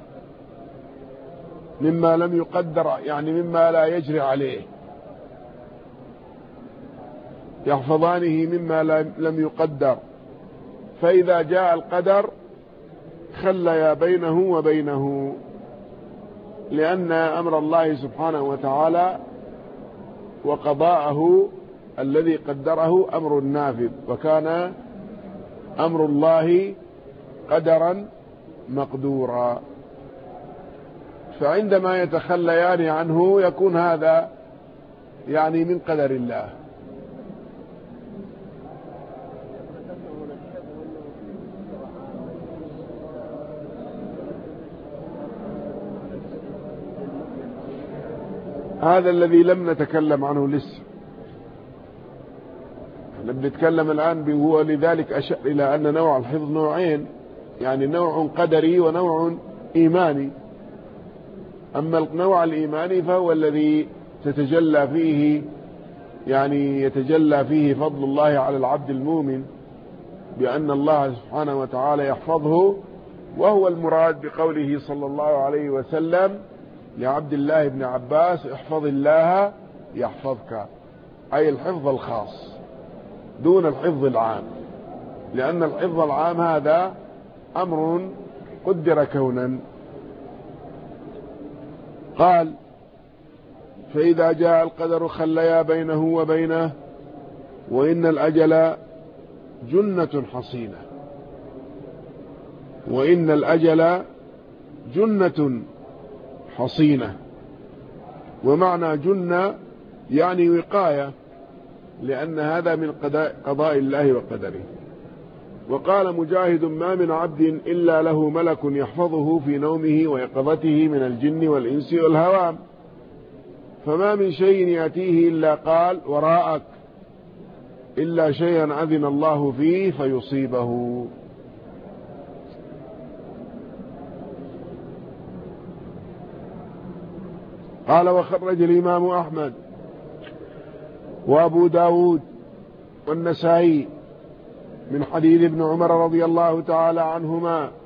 مما لم يقدر يعني مما لا يجري عليه، يحفظانه مما لم يقدر، فإذا جاء القدر خليا بينه وبينه، لأن أمر الله سبحانه وتعالى وقضاءه الذي قدره أمر نافذ، وكان أمر الله قدرا مقدورا. فعندما يتخليان عنه يكون هذا يعني من قدر الله. هذا الذي لم نتكلم عنه لسه، بنتكلم الآن هو لذلك أشار إلى أن نوع الحفظ نوعين، يعني نوع قدري ونوع إيماني. أما النوع الإيماني فهو الذي تتجلى فيه، يعني يتجلى فيه فضل الله على العبد المؤمن بأن الله سبحانه وتعالى يحفظه، وهو المراد بقوله صلى الله عليه وسلم لعبد الله بن عباس: احفظ الله يحفظك، أي الحفظ الخاص دون الحفظ العام، لأن الحفظ العام هذا أمر قدر كونا. قال: فإذا جاء القدر خليا بينه وبينه، وإن الأجل جنة حصينة. وإن الأجل جنة حصينة، ومعنى جنة يعني وقاية، لأن هذا من قضاء الله وقدره. وقال مجاهد: ما من عبد إلا له ملك يحفظه في نومه ويقظته من الجن والإنس والهوام، فما من شيء يأتيه إلا قال وراءك، إلا شيئا أذن الله فيه فيصيبه. قال: وخرج الإمام أحمد وأبو داود والنسائي من حديث ابن عمر رضي الله تعالى عنهما